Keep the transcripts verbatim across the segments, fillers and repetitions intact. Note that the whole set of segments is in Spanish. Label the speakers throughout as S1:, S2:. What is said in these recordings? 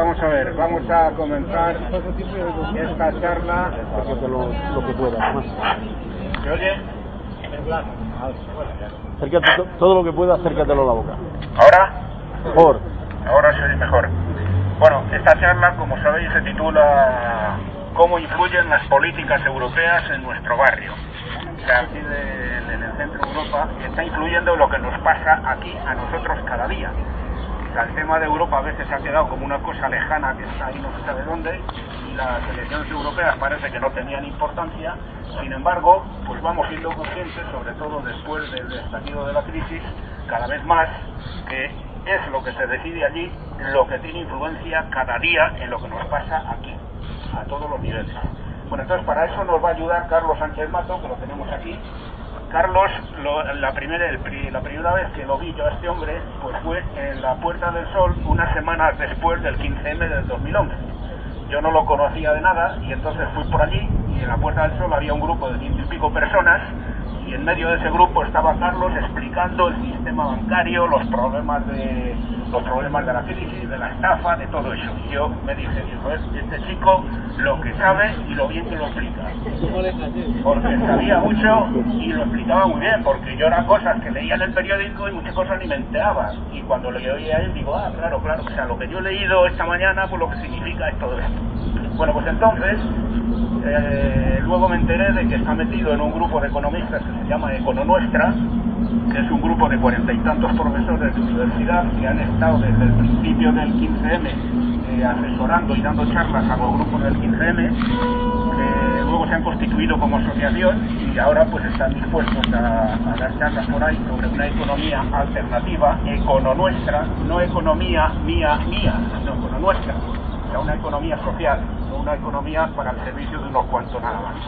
S1: vamos a ver, vamos a comenzar esta charla.
S2: Acércate lo, lo que puedas, más.
S1: ¿Se oye?
S2: Acércate to, todo lo que puedas, acércatelo a la boca.
S1: ¿Ahora?
S2: Mejor.
S1: Ahora se oye mejor. Bueno, esta charla, como sabéis, se titula ¿Cómo influyen las políticas europeas en nuestro barrio? O sea, aquí de, en el centro de Europa está influyendo lo que nos pasa aquí a nosotros cada día. O sea, el tema de Europa a veces ha quedado como una cosa lejana que está ahí no se sabe dónde, y las elecciones europeas parece que no tenían importancia. Sin embargo, pues vamos siendo conscientes, sobre todo después del estallido de la crisis, cada vez más, que es lo que se decide allí lo que tiene influencia cada día en lo que nos pasa aquí, a todos los niveles. Bueno, entonces para eso nos va a ayudar Carlos Sánchez Mato, que lo tenemos aquí. Carlos, lo, la, primera, el, la primera vez que lo vi yo a este hombre, pues fue en la Puerta del Sol, unas semanas después del quince eme del dos mil once. Yo no lo conocía de nada y entonces fui por allí y en la Puerta del Sol había un grupo de ciento y pico personas y en medio de ese grupo estaba Carlos explicando el sistema bancario, los problemas de los problemas de la crisis, de la estafa, de todo eso. Y yo me dije, digo, este chico lo que sabe y lo bien que lo explica. Porque sabía mucho y lo explicaba muy bien, porque yo eran cosas que leía en el periódico y muchas cosas ni me enteraba. Y cuando le oía a él digo, ah, claro, claro, o sea, lo que yo he leído esta mañana, pues lo que significa es todo esto. Bueno, pues entonces, eh, luego me enteré de que está metido en un grupo de economistas que se llama Econonuestra, que es un grupo de cuarenta y tantos profesores de universidad que han estado desde el principio del quince eme eh, asesorando y dando charlas a los grupos del quince eme, que luego se han constituido como asociación y ahora pues están dispuestos a, a dar charlas por ahí sobre una economía alternativa, Econonuestra, no economía mía, mía, sino Econonuestra, o sea, una economía social, no una economía para el servicio de unos cuantos nada más.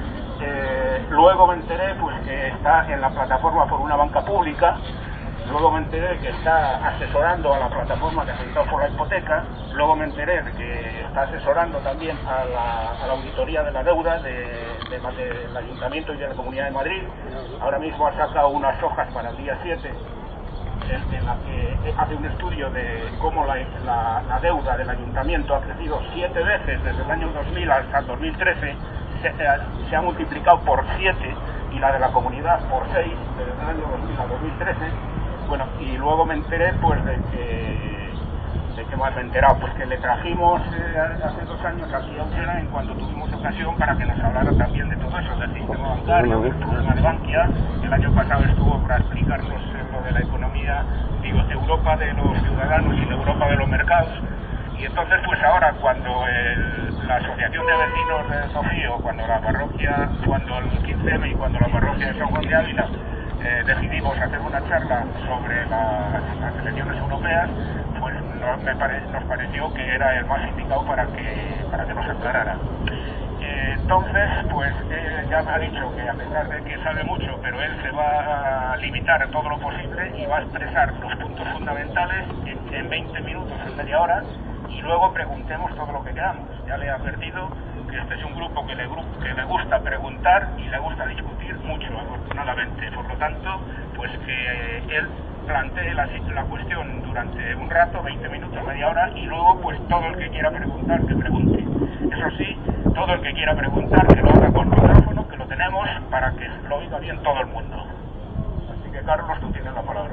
S1: Eh, luego me enteré pues que está en la plataforma por una banca pública, luego me enteré que está asesorando a la plataforma de afectados por la hipoteca, luego me enteré de que está asesorando también a la, a la auditoría de la deuda de, de, de, del Ayuntamiento y de la Comunidad de Madrid. Ahora mismo ha sacado unas hojas para el día siete en, en la que hace un estudio de cómo la, la, la deuda del Ayuntamiento ha crecido siete veces desde el año dos mil hasta el dos mil trece. Se, se ha multiplicado por siete y la de la comunidad por seis desde el año dos mil a dos mil trece. Bueno, y luego me enteré pues de que de que más me he enterado, pues que le trajimos eh, hace dos años aquí a Usera en cuando tuvimos ocasión para que nos hablara también de todo eso, del sistema bancario, del problema de Bankia. El año pasado estuvo para explicarnos lo de la economía, digo, de Europa de los ciudadanos y de Europa de los mercados. Y entonces pues ahora cuando el, la asociación de vecinos de Sofío, cuando la parroquia, cuando el quince eme y cuando la parroquia de San Juan de Ávila eh, decidimos hacer una charla sobre la, las elecciones europeas, pues nos, me pare, nos pareció que era el más indicado para que, para que nos aclarara. Eh, entonces pues eh, ya me ha dicho que a pesar de que sabe mucho, pero él se va a limitar todo lo posible y va a expresar los puntos fundamentales en, en veinte minutos, en media hora, y luego preguntemos todo lo que queramos. Ya le he advertido que este es un grupo que le, que le gusta preguntar y le gusta discutir mucho, afortunadamente. Por lo tanto, pues que él plantee la, la cuestión durante un rato, veinte minutos, media hora, y luego pues todo el que quiera preguntar, que pregunte. Eso sí, todo el que quiera preguntar, que lo haga con micrófono, que lo tenemos para que lo oiga bien todo el mundo. Así que Carlos, tú tienes la palabra.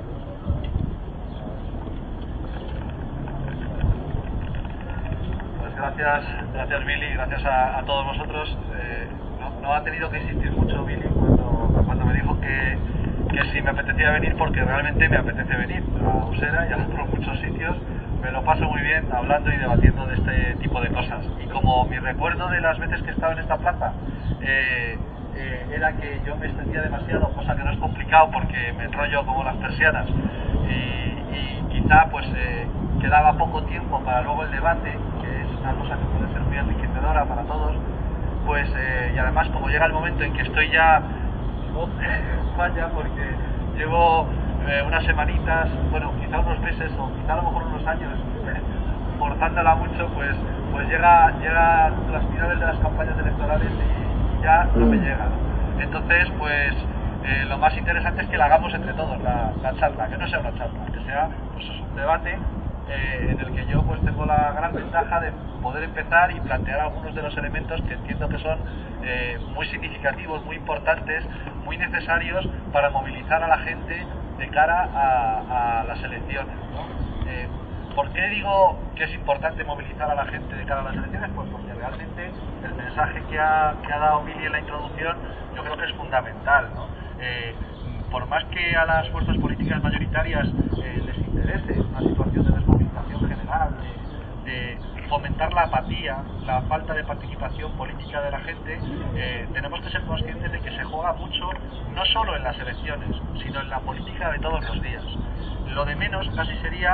S3: Gracias, gracias Billy, gracias a, a todos vosotros. Eh, no, no ha tenido que insistir mucho Billy cuando, cuando me dijo que, que si me apetecía venir, porque realmente me apetece venir a Usera y a otros muchos sitios. Me lo paso muy bien hablando y debatiendo de este tipo de cosas. Y como mi recuerdo de las veces que he estado en esta plaza eh, eh, era que yo me extendía demasiado, cosa que no es complicado porque me enrollo como las persianas, y, y quizá pues eh, quedaba poco tiempo para luego el debate, que es una cosa que puede ser muy enriquecedora para todos, pues eh, y además como llega el momento en que estoy ya vaya porque llevo eh, unas semanitas, bueno, quizá unos meses o quizá a lo mejor unos años forzándola mucho, pues pues llega llega las finales de las campañas electorales y, y ya no me llega, ¿no? Entonces pues eh, lo más interesante es que la hagamos entre todos, la, la charla, que no sea una charla, que sea pues un debate eh, en el que yo pues tengo la gran ventaja de poder empezar y plantear algunos de los elementos que entiendo que son eh, muy significativos, muy importantes, muy necesarios para movilizar a la gente de cara a, a las elecciones, ¿no? Eh, ¿Por qué digo que es importante movilizar a la gente de cara a las elecciones? Pues porque realmente el mensaje que ha, que ha dado Billy en la introducción yo creo que es fundamental, ¿no? Eh, por más que a las fuerzas políticas mayoritarias eh, les interese una situación de desmovilización general, de, de fomentar la apatía, la falta de participación política de la gente, eh, tenemos que ser conscientes de que se juega mucho, no solo en las elecciones, sino en la política de todos los días. Lo de menos casi sería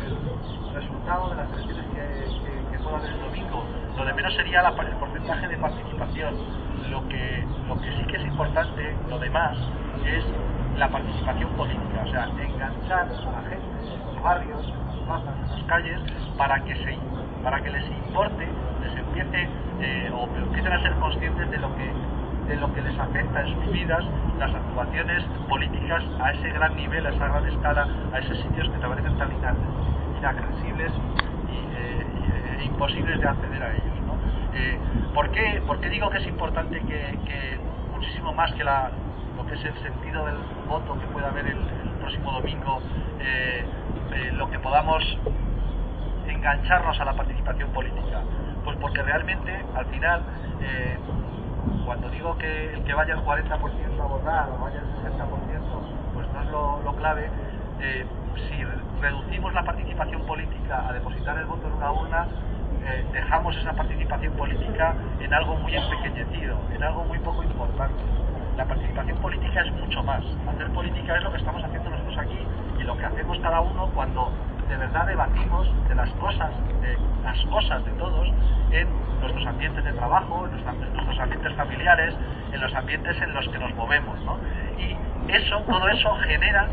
S3: el resultado de las elecciones que, que, que pueda haber el domingo. Lo de menos sería la, el porcentaje de participación. Lo que, lo que sí que es importante, lo demás, es la participación política, o sea, enganchar a la gente en los barrios, en las plazas, en las calles, para que se, para que les importe, les empiece eh, o empiecen a ser conscientes de lo que de lo que les afecta en sus vidas las actuaciones políticas a ese gran nivel, a esa gran escala, a esos sitios que te parecen tan inaccesibles y, eh, y, eh, imposibles de acceder a ellos, ¿no? Eh, ¿por qué, ¿Por qué digo que es importante que, que muchísimo más que la, lo que es el sentido del voto que pueda haber el, el próximo domingo, eh, eh, lo que podamos engancharnos a la participación política? Pues porque realmente al final eh, cuando digo que el que vaya el cuarenta por ciento a votar o vaya el sesenta por ciento, pues no es lo, lo clave. Eh, si reducimos la participación política a depositar el voto en una urna, eh, dejamos esa participación política en algo muy empequeñecido, en algo muy poco importante. La participación política es mucho más. Hacer política es lo que estamos haciendo nosotros aquí y lo que hacemos cada uno cuando de verdad debatimos de las cosas, de las cosas de todos, en nuestros ambientes de trabajo, en nuestros, en nuestros ambientes familiares, en los ambientes en los que nos movemos, ¿no? Y eso, todo eso genera,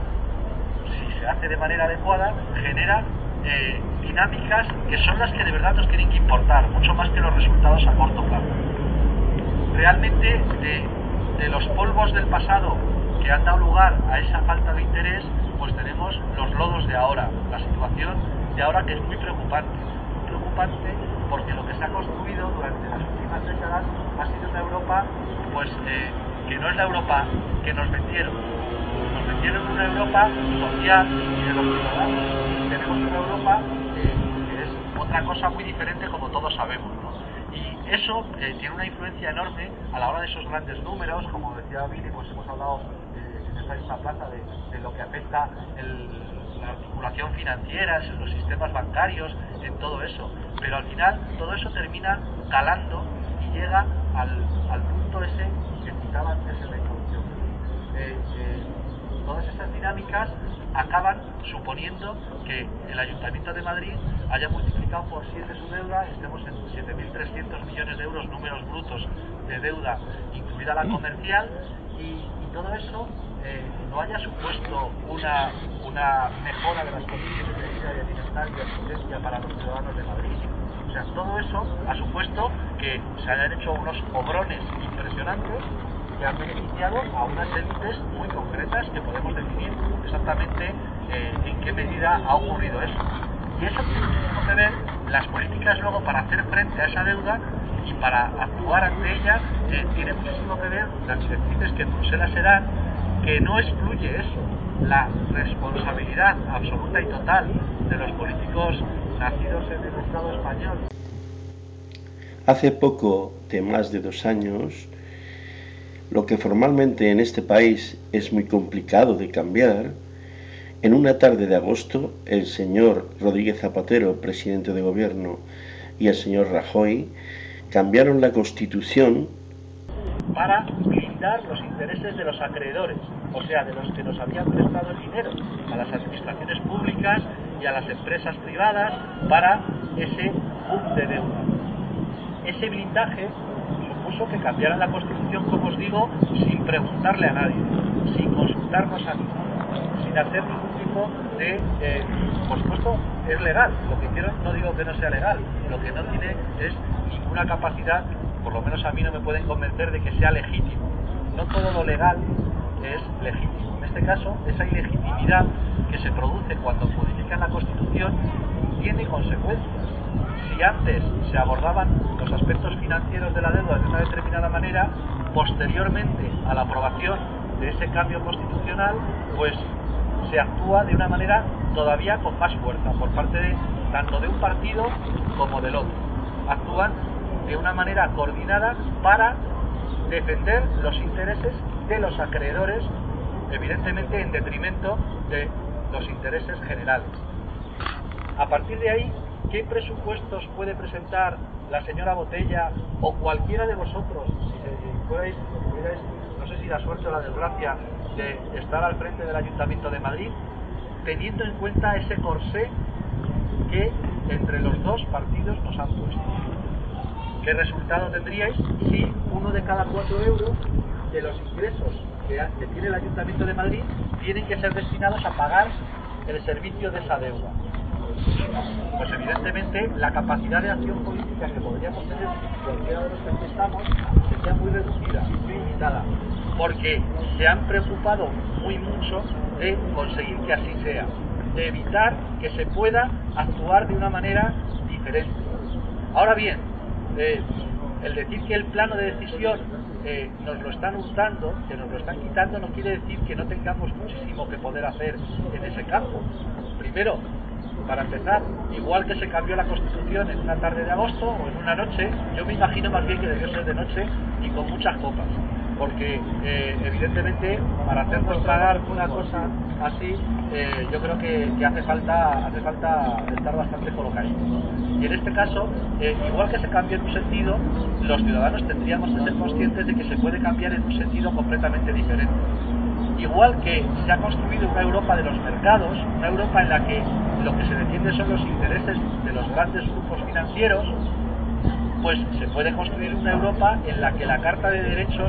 S3: si se hace de manera adecuada, genera eh, dinámicas que son las que de verdad nos tienen que importar, mucho más que los resultados a corto plazo. Realmente, de, de los polvos del pasado que han dado lugar a esa falta de interés, pues tenemos los lodos de ahora, la situación de ahora, que es muy preocupante, muy preocupante porque lo que se ha construido durante las últimas décadas ha sido una Europa, pues eh, que no es la Europa que nos vendieron. Nos vendieron una Europa social y de los ciudadanos. Tenemos una Europa eh, que es otra cosa muy diferente, como todos sabemos, ¿no? Y eso eh, tiene una influencia enorme a la hora de esos grandes números, como decía Billy, pues hemos hablado eh, en esta misma plaza de, de lo que afecta el, la articulación financiera, en los sistemas bancarios, en todo eso. Pero al final todo eso termina calando y llega al, al punto ese que citaba antes en la introducción. Eh, eh, todas estas dinámicas acaban suponiendo que el Ayuntamiento de Madrid haya multiplicado por siete su deuda, estemos en siete mil trescientos millones de euros, números brutos de deuda, incluida la comercial, y, y todo eso eh, no haya supuesto una, una mejora de las condiciones de vida y alimentar y asistencia para los ciudadanos de Madrid. O sea, todo eso ha supuesto que se hayan hecho unos obrones impresionantes que han beneficiado a unas élites muy concretas que podemos definir exactamente eh, en qué medida ha ocurrido eso. Y eso tiene muchísimo que ver, las políticas luego para hacer frente a esa deuda y para actuar ante ella, eh, tiene muchísimo que ver las directrices que en Bruselas se dan, que no excluye eso, la responsabilidad absoluta y total de los políticos nacidos en el Estado español.
S4: Hace poco de más de dos años, lo que formalmente en este país es muy complicado de cambiar, en una tarde de agosto, el señor Rodríguez Zapatero, presidente de gobierno, y el señor Rajoy cambiaron la Constitución
S3: para blindar los intereses de los acreedores, o sea, de los que nos habían prestado el dinero, a las administraciones públicas y a las empresas privadas para ese boom de deuda. Ese blindaje supuso que cambiaran la Constitución, como os digo, sin preguntarle a nadie, sin consultarnos a ninguno, sin hacer ningún tipo de... Eh, por supuesto, es legal. Lo que hicieron, no digo que no sea legal, lo que no tiene es ninguna capacidad, por lo menos a mí no me pueden convencer de que sea legítimo. No todo lo legal es legítimo. En este caso, esa ilegitimidad que se produce cuando modifican la Constitución tiene consecuencias. Si antes se abordaban los aspectos financieros de la deuda de una determinada manera, posteriormente a la aprobación de ese cambio constitucional, pues se actúa de una manera todavía con más fuerza por parte de, tanto de un partido como del otro. Actúan de una manera coordinada para defender los intereses de los acreedores, evidentemente en detrimento de los intereses generales. A partir de ahí, ¿qué presupuestos puede presentar la señora Botella o cualquiera de vosotros, si fuerais, tuvierais, no sé si la suerte o la desgracia de estar al frente del Ayuntamiento de Madrid, teniendo en cuenta ese corsé que entre los dos partidos nos han puesto? ¿Qué resultado tendríais si uno de cada cuatro euros de los ingresos que, que tiene el Ayuntamiento de Madrid tienen que ser destinados a pagar el servicio de esa deuda? Pues evidentemente la capacidad de acción política que podríamos tener cualquiera de los que aquí estamos sería muy reducida, muy limitada, porque se han preocupado muy mucho de conseguir que así sea, de evitar que se pueda actuar de una manera diferente. Ahora bien, eh, el decir que el plano de decisión eh, nos lo están hurtando, que nos lo están quitando, no quiere decir que no tengamos muchísimo que poder hacer en ese campo. Primero, para empezar, igual que se cambió la Constitución en una tarde de agosto o en una noche, yo me imagino más bien que debió ser de noche y con muchas copas, porque eh, evidentemente para hacernos tragar una cosa así, eh, yo creo que, que hace falta hace falta estar bastante colocadito, ¿no? Y en este caso, eh, igual que se cambió en un sentido, los ciudadanos tendríamos que ser conscientes de que se puede cambiar en un sentido completamente diferente. Igual que se ha construido una Europa de los mercados, una Europa en la que lo que se defiende son los intereses de los grandes grupos financieros, pues se puede construir una Europa en la que la Carta de Derechos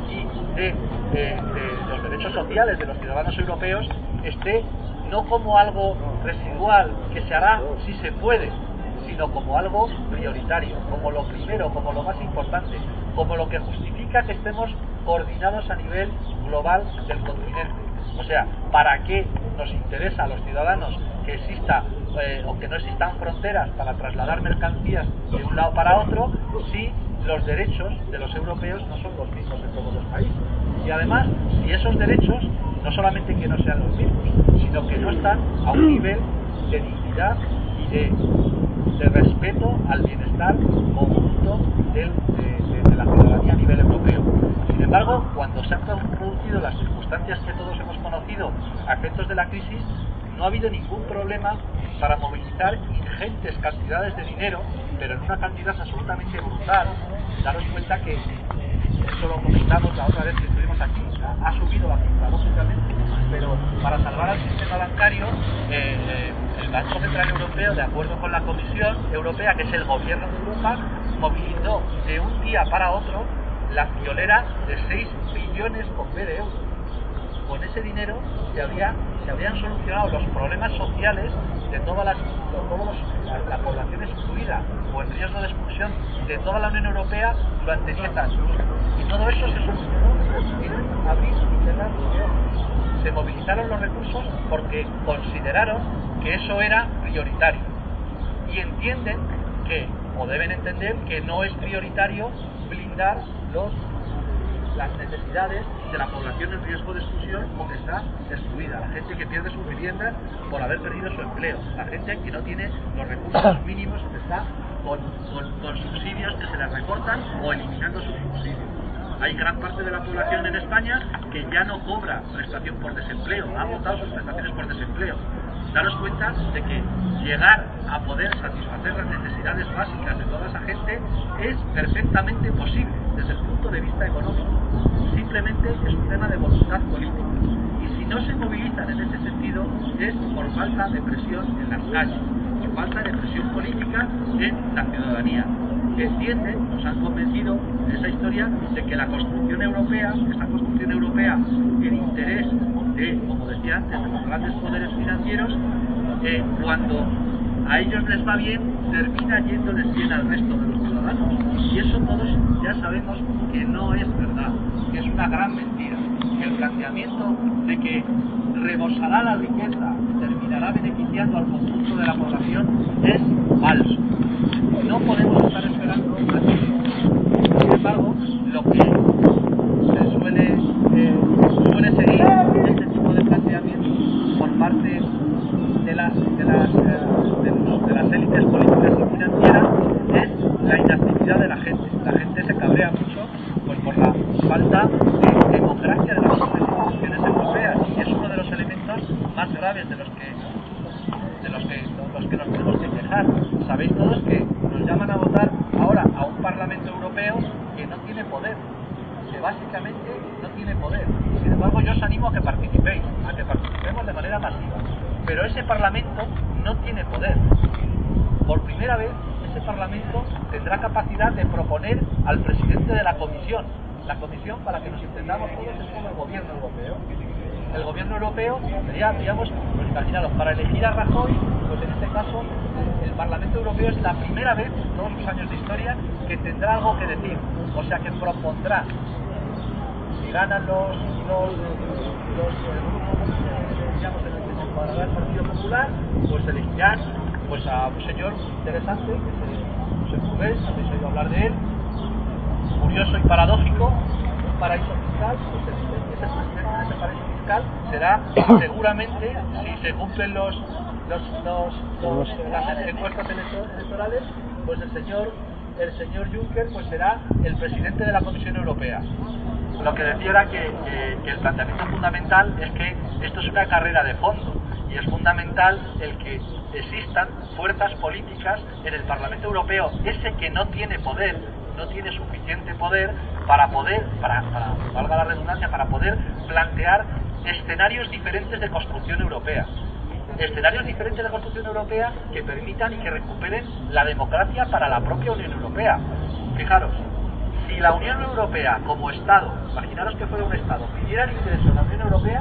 S3: y de, de, de los derechos sociales de los ciudadanos europeos esté no como algo residual que se hará si se puede, sino como algo prioritario, como lo primero, como lo más importante, como lo que justifica que estemos coordinados a nivel global del continente. O sea, ¿para qué nos interesa a los ciudadanos que exista eh, o que no existan fronteras para trasladar mercancías de un lado para otro si los derechos de los europeos no son los mismos en todos los países? Y además, si esos derechos no solamente que no sean los mismos, sino que no están a un nivel de dignidad y de, de respeto al bienestar conjunto del, de, de, de la ciudadanía a nivel europeo. Sin embargo, cuando se han producido las circunstancias que todos hemos conocido a efectos de la crisis, no ha habido ningún problema para movilizar ingentes cantidades de dinero, pero en una cantidad absolutamente brutal. Daros cuenta que, eso lo comentamos la otra vez que estuvimos aquí, ha, ha subido la cifra, lógicamente, pero para salvar al sistema bancario, eh, eh, el Banco Central Europeo, de acuerdo con la Comisión Europea, que es el gobierno de Europa, movilizó de un día para otro la friolera de seis billones con B de euros. Con ese dinero se, habría, se habrían solucionado los problemas sociales de todas las, todos la, la población excluida o en riesgo de expulsión de toda la Unión Europea durante diez años. Y todo eso se solucionó en abril y cerrar de ojos. Se movilizaron los recursos porque consideraron que eso era prioritario. Y entienden que, o deben entender, que no es prioritario blindar los las necesidades de la población en riesgo de exclusión o que está excluida, la gente que pierde su vivienda por haber perdido su empleo, la gente que no tiene los recursos mínimos, que está con, con, con subsidios que se les recortan o eliminando sus subsidios. Hay gran parte de la población en España que ya no cobra prestación por desempleo, ha agotado sus prestaciones por desempleo. Daros cuenta de que llegar a poder satisfacer las necesidades básicas de toda esa gente es perfectamente posible desde el punto de vista económico. Simplemente es un tema de voluntad política. Y si no se movilizan en ese sentido es por falta de presión en las calles, por falta de presión política en la ciudadanía, que entienden, nos han convencido en esa historia de que la construcción europea, esa construcción europea en interés de, como decía antes, de los grandes poderes financieros, eh, cuando a ellos les va bien, termina yéndoles bien al resto de los ciudadanos. Y eso todos ya sabemos que no es verdad, que es una gran mentira. El planteamiento de que rebosará la riqueza, termina terminará beneficiando al conjunto de la población es falso. No podemos estar esperando a que, sin embargo, lo que se suele, eh, suele seguir este tipo de planteamientos por parte de las, de las, eh, de los, de las élites políticas y financieras es la inactividad de la gente. La gente se cabrea mucho pues por la falta de democracia de las instituciones europeas, y es uno de los elementos más graves de los que de los que, los que nos tenemos que quejar. Sabéis todos que nos llaman a votar ahora a un Parlamento Europeo que no tiene poder, que básicamente no tiene poder. Sin embargo, yo os animo a que participéis, a que participemos de manera masiva. Pero ese Parlamento no tiene poder. Por primera vez, ese Parlamento tendrá capacidad de proponer al presidente de la Comisión. La Comisión, para que nos entendamos todos, es como el gobierno europeo. El gobierno europeo sería, digamos, pues imaginaros, para elegir a Rajoy, pues en este caso, el Parlamento Europeo es la primera vez en todos sus años de historia que tendrá algo que decir. O sea, que propondrá. Si ganan los, los, los eh, grupos, eh, digamos, en el que se encuadrará el Partido Popular, pues elegirán pues a un señor interesante, que es Josep Borrell, habéis oído hablar de él, curioso y paradójico, un paraíso fiscal. Pues ese, ese presidente de ese paraíso fiscal será seguramente, si se cumplen los, los, los, los las encuestas electorales, pues el señor el señor Juncker pues será el presidente de la Comisión Europea. Lo que decía era que, que, que el planteamiento fundamental es que esto es una carrera de fondo, y es fundamental el que existan fuerzas políticas en el Parlamento Europeo, ese que no tiene poder, no tiene suficiente poder para poder, para, para valga la redundancia, para poder plantear escenarios diferentes de construcción europea. Escenarios diferentes de construcción europea que permitan y que recuperen la democracia para la propia Unión Europea. Fijaros, si la Unión Europea como Estado, imaginaros que fuera un Estado, pidiera el ingreso en la Unión Europea,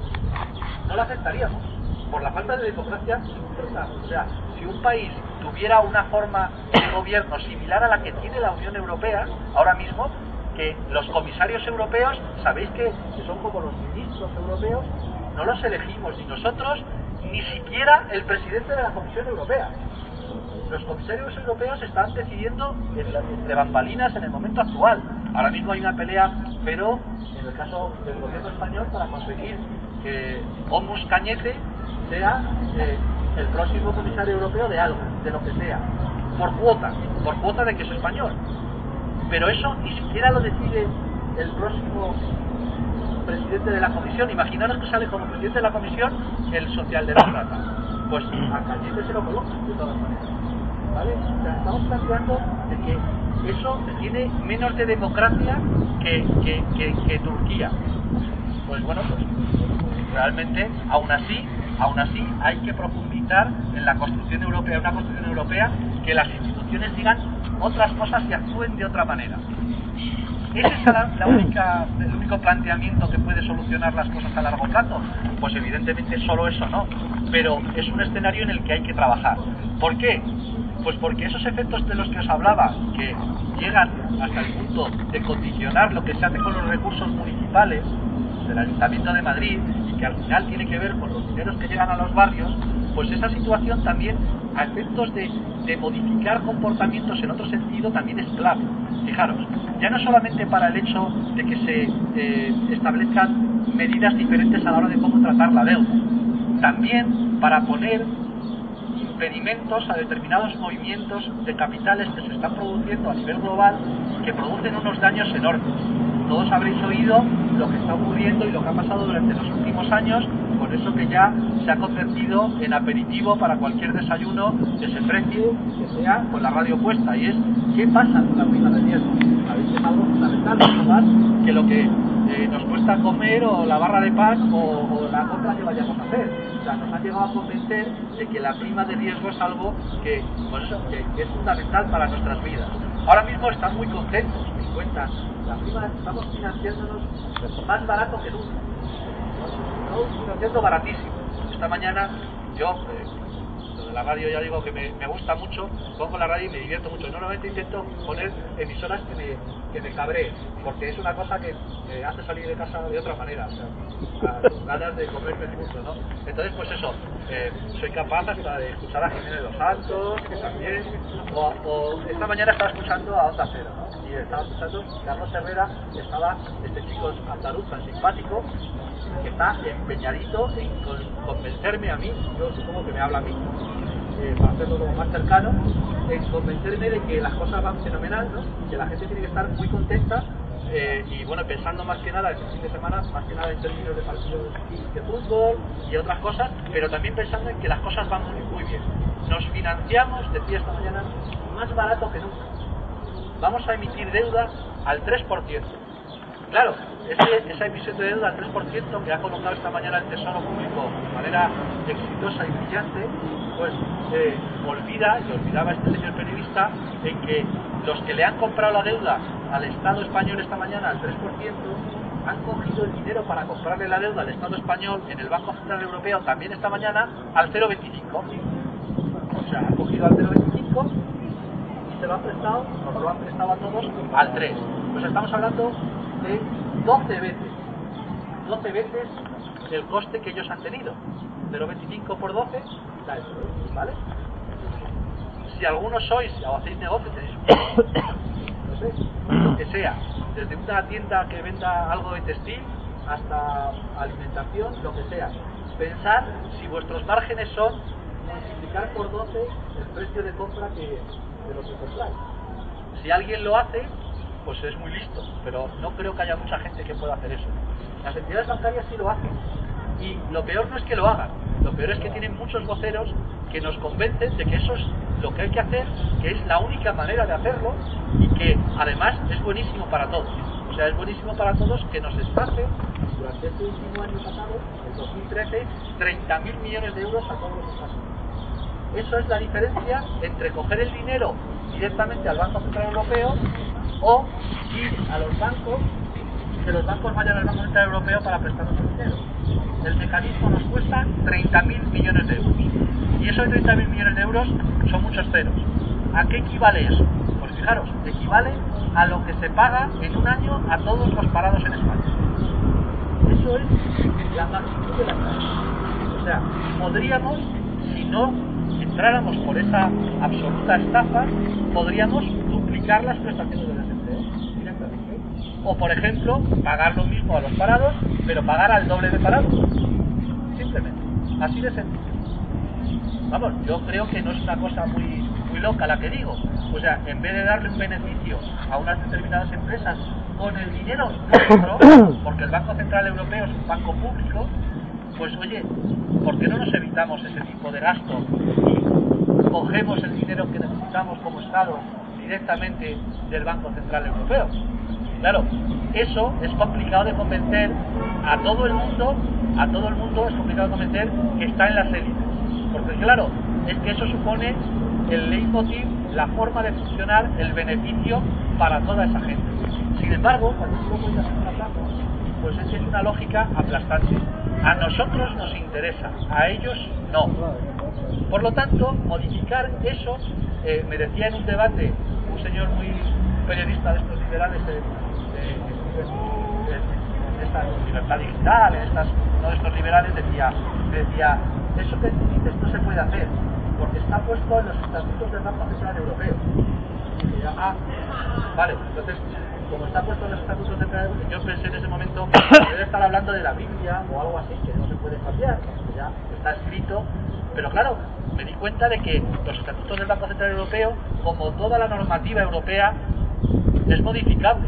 S3: no lo aceptaríamos, por la falta de democracia interna. O sea, si un país tuviera una forma de gobierno similar a la que tiene la Unión Europea, ahora mismo, que los comisarios europeos, sabéis que son como los ministros europeos, no los elegimos ni nosotros, ni siquiera el presidente de la Comisión Europea. Los comisarios europeos están decidiendo entre bambalinas en el momento actual. Ahora mismo hay una pelea, pero en el caso del gobierno español, para conseguir que Omus Cañete sea eh, el próximo comisario europeo de algo, de lo que sea, por cuota, por cuota de que es español. Pero eso ni siquiera lo decide el próximo presidente de la Comisión. Imaginaros que sale como presidente de la Comisión el socialdemócrata. Pues a Cañete se lo coloca, de todas maneras. ¿Vale? O sea, estamos planteando de que eso tiene menos de democracia que, que, que, que Turquía. Pues bueno, pues realmente, aún así, aún así hay que profundizar en la construcción europea, una construcción europea que las instituciones digan otras cosas y actúen de otra manera. ¿Es esa la, la única, el único planteamiento que puede solucionar las cosas a largo plazo? Pues evidentemente solo eso no, pero es un escenario en el que hay que trabajar. ¿Por qué? Pues porque esos efectos de los que os hablaba, que llegan hasta el punto de condicionar lo que se hace con los recursos municipales del Ayuntamiento de Madrid, y que al final tiene que ver con los dineros que llegan a los barrios, pues esa situación también, a efectos de, de modificar comportamientos en otro sentido, también es clave. Fijaros, ya no solamente para el hecho de que se eh, establezcan medidas diferentes a la hora de cómo tratar la deuda, también para poner impedimentos a determinados movimientos de capitales que se están produciendo a nivel global y que producen unos daños enormes. Todos habréis oído lo que está ocurriendo y lo que ha pasado durante los últimos años con eso que ya se ha convertido en aperitivo para cualquier desayuno que se precie, que sea con la radio puesta, y es ¿qué pasa con la prima de riesgo? Sabéis que es algo fundamental, mucho más que lo que eh, nos cuesta comer o la barra de pan o, o la compra que vayamos a hacer. O sea, nos han llegado a convencer de que la prima de riesgo es algo que, pues eso, que, que es fundamental para nuestras vidas. Ahora mismo están muy contentos, me cuentan, la prima estamos financiándonos más barato que nunca. Estamos financiando baratísimo. Esta mañana yo, eh, lo de la radio ya digo que me, me gusta mucho, pongo la radio y me divierto mucho. Normalmente intento poner emisoras que me, que me cabreen, porque es una cosa que me hace salir de casa de otra manera, o sea, con ganas de comerme el mundo, ¿no? Entonces, pues eso, eh, soy capaz hasta de escuchar a Jiménez Los Santos, que también, o, o esta mañana estaba escuchando a Onda Cero, ¿no? Y estaba escuchando, Carlos Herrera, estaba este chico andaluz tan simpático, que está empeñadito en convencerme a mí, yo supongo que me habla a mí, eh, para hacerlo como más cercano, en convencerme de que las cosas van fenomenal, ¿no? Que la gente tiene que estar muy contenta, eh, y bueno, pensando más que nada en el fin de semana, más que nada en términos de partidos de fútbol y otras cosas, pero también pensando en que las cosas van muy, muy bien. Nos financiamos, decía esta mañana, más barato que nunca. Vamos a emitir deuda al tres por ciento. Claro, ese, esa emisión de deuda al tres por ciento que ha colocado esta mañana el Tesoro Público de manera exitosa y brillante, pues eh, olvida, y olvidaba este señor periodista, en que los que le han comprado la deuda al Estado español esta mañana al tres por ciento han cogido el dinero para comprarle la deuda al Estado español en el Banco Central Europeo también esta mañana al cero coma veinticinco. O sea, han cogido al cero coma veinticinco y se lo han prestado, nos lo han prestado a todos al tres. Pues estamos hablando de doce veces, doce veces el coste que ellos han tenido. cero coma veinticinco por doce da eso, ¿vale? Si algunos sois o hacéis negocio, tenéis un no sé, lo que sea, desde una tienda que venda algo de textil hasta alimentación, lo que sea, pensad si vuestros márgenes son multiplicar por doce el precio de compra que, de lo que compráis. Si alguien lo hace, pues es muy listo, pero no creo que haya mucha gente que pueda hacer eso. Las entidades bancarias sí lo hacen, y lo peor no es que lo hagan, lo peor es que tienen muchos voceros que nos convencen de que eso es lo que hay que hacer, que es la única manera de hacerlo, y que además es buenísimo para todos. O sea, es buenísimo para todos que nos espace durante este último año pasado, el dos mil trece, treinta mil millones de euros a todos los espacios. Eso es la diferencia entre coger el dinero directamente al Banco Central Europeo o ir a los bancos y que los bancos vayan al Banco Central Europeo para prestarnos el dinero. El mecanismo nos cuesta treinta mil millones de euros. Y esos treinta mil millones de euros son muchos ceros. ¿A qué equivale eso? Pues fijaros, equivale a lo que se paga en un año a todos los parados en España. Eso es la magnitud de la estafa. O sea, podríamos, si no entráramos por esa absoluta estafa, podríamos duplicar las prestaciones de desempleo directamente. O, por ejemplo, pagar lo mismo a los parados, pero pagar al doble de parados. Simplemente. Así de sencillo. Vamos, yo creo que no es una cosa muy, muy loca la que digo. O sea, en vez de darle un beneficio a unas determinadas empresas con el dinero nuestro, porque el Banco Central Europeo es un banco público, pues oye, ¿por qué no nos evitamos ese tipo de gasto y cogemos el dinero que necesitamos como Estado directamente del Banco Central Europeo? Claro, eso es complicado de convencer a todo el mundo, a todo el mundo es complicado de convencer que está en las élites. Porque claro, es que eso supone el leitmotiv, la forma de funcionar, el beneficio para toda esa gente. Sin embargo, cuando tú lo cuentas en una plaza, pues es que es una lógica aplastante. A nosotros nos interesa, a ellos no. Por lo tanto, modificar eso, eh, me decía en un debate un señor muy un periodista de estos liberales de, de, de, de, de esta libertad digital, en estas, uno de estos liberales decía, decía, eso que tú dices no se puede hacer, porque está puesto en los estatutos del Banco Central Europeo. Y decía, ah, vale, entonces, como está puesto en los estatutos del Banco Central Europeo, yo pensé en ese momento que debe estar hablando de la Biblia o algo así, que no se puede cambiar, que ya está escrito, pero claro, me di cuenta de que los estatutos del Banco Central Europeo, como toda la normativa europea, es modificable.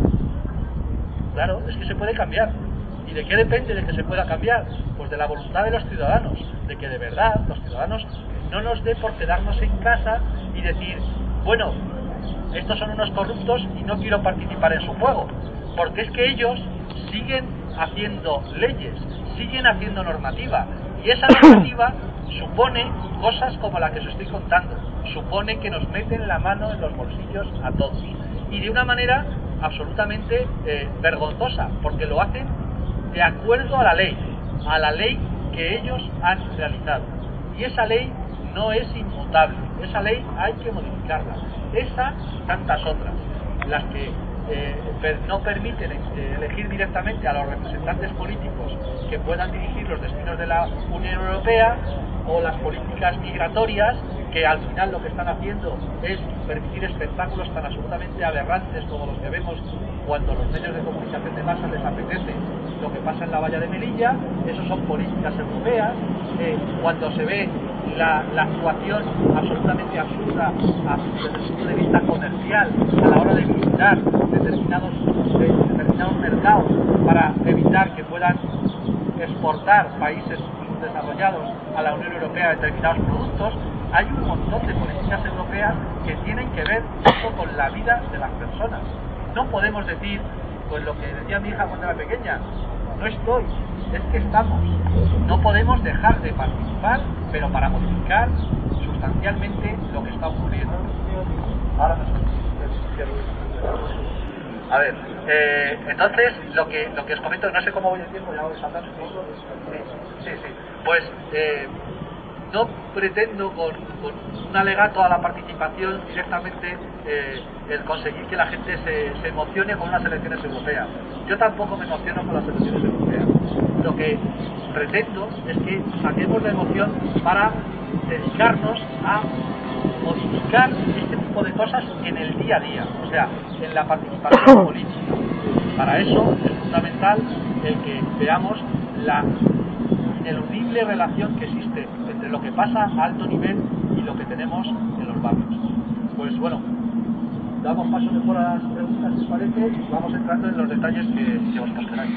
S3: Claro, es que se puede cambiar. ¿Y de qué depende de que se pueda cambiar? Pues de la voluntad de los ciudadanos, de que de verdad los ciudadanos no nos dé por quedarnos en casa y decir, bueno, estos son unos corruptos y no quiero participar en su juego, porque es que ellos siguen haciendo leyes, siguen haciendo normativa, y esa normativa supone cosas como la que os estoy contando, supone que nos meten la mano en los bolsillos a todos, y de una manera absolutamente eh, vergonzosa, porque lo hacen de acuerdo a la ley, a la ley que ellos han realizado. Y esa ley no es inmutable. Esa ley hay que modificarla. Esa y tantas otras, las que eh, no permiten eh, elegir directamente a los representantes políticos que puedan dirigir los destinos de la Unión Europea, o las políticas migratorias, que al final lo que están haciendo es permitir espectáculos tan absolutamente aberrantes como los que vemos cuando los medios de comunicación de masa les apetece lo que pasa en la valla de Melilla. Eso son políticas europeas. Eh, cuando se ve la, la actuación absolutamente absurda desde el punto de vista comercial a la hora de visitar determinados, de, determinados mercados para evitar que puedan exportar países desarrollados a la Unión Europea determinados productos, hay un montón de políticas europeas que tienen que ver esto con la vida de las personas. No podemos decir, pues lo que decía mi hija cuando era pequeña, no estoy, es que estamos. No podemos dejar de participar, pero para modificar sustancialmente lo que está ocurriendo. Ahora me A ver, eh, entonces lo que lo que os comento, no sé cómo voy el tiempo, ya voy saltando. Sí, sí, sí. Pues eh, no pretendo con, con un alegato a la participación directamente eh, el conseguir que la gente se, se emocione con unas elecciones europeas. Yo tampoco me emociono con las elecciones europeas. Lo que pretendo es que saquemos la emoción para dedicarnos a modificar este tipo de cosas en el día a día, o sea, en la participación política. Para eso es fundamental el que veamos la ineludible relación que existe entre lo que pasa a alto nivel y lo que tenemos en los barrios. Pues bueno, damos paso mejor a las preguntas, si os parece, y vamos entrando en los detalles que, que vosotros queráis.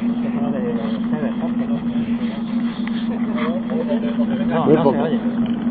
S2: Muy poco.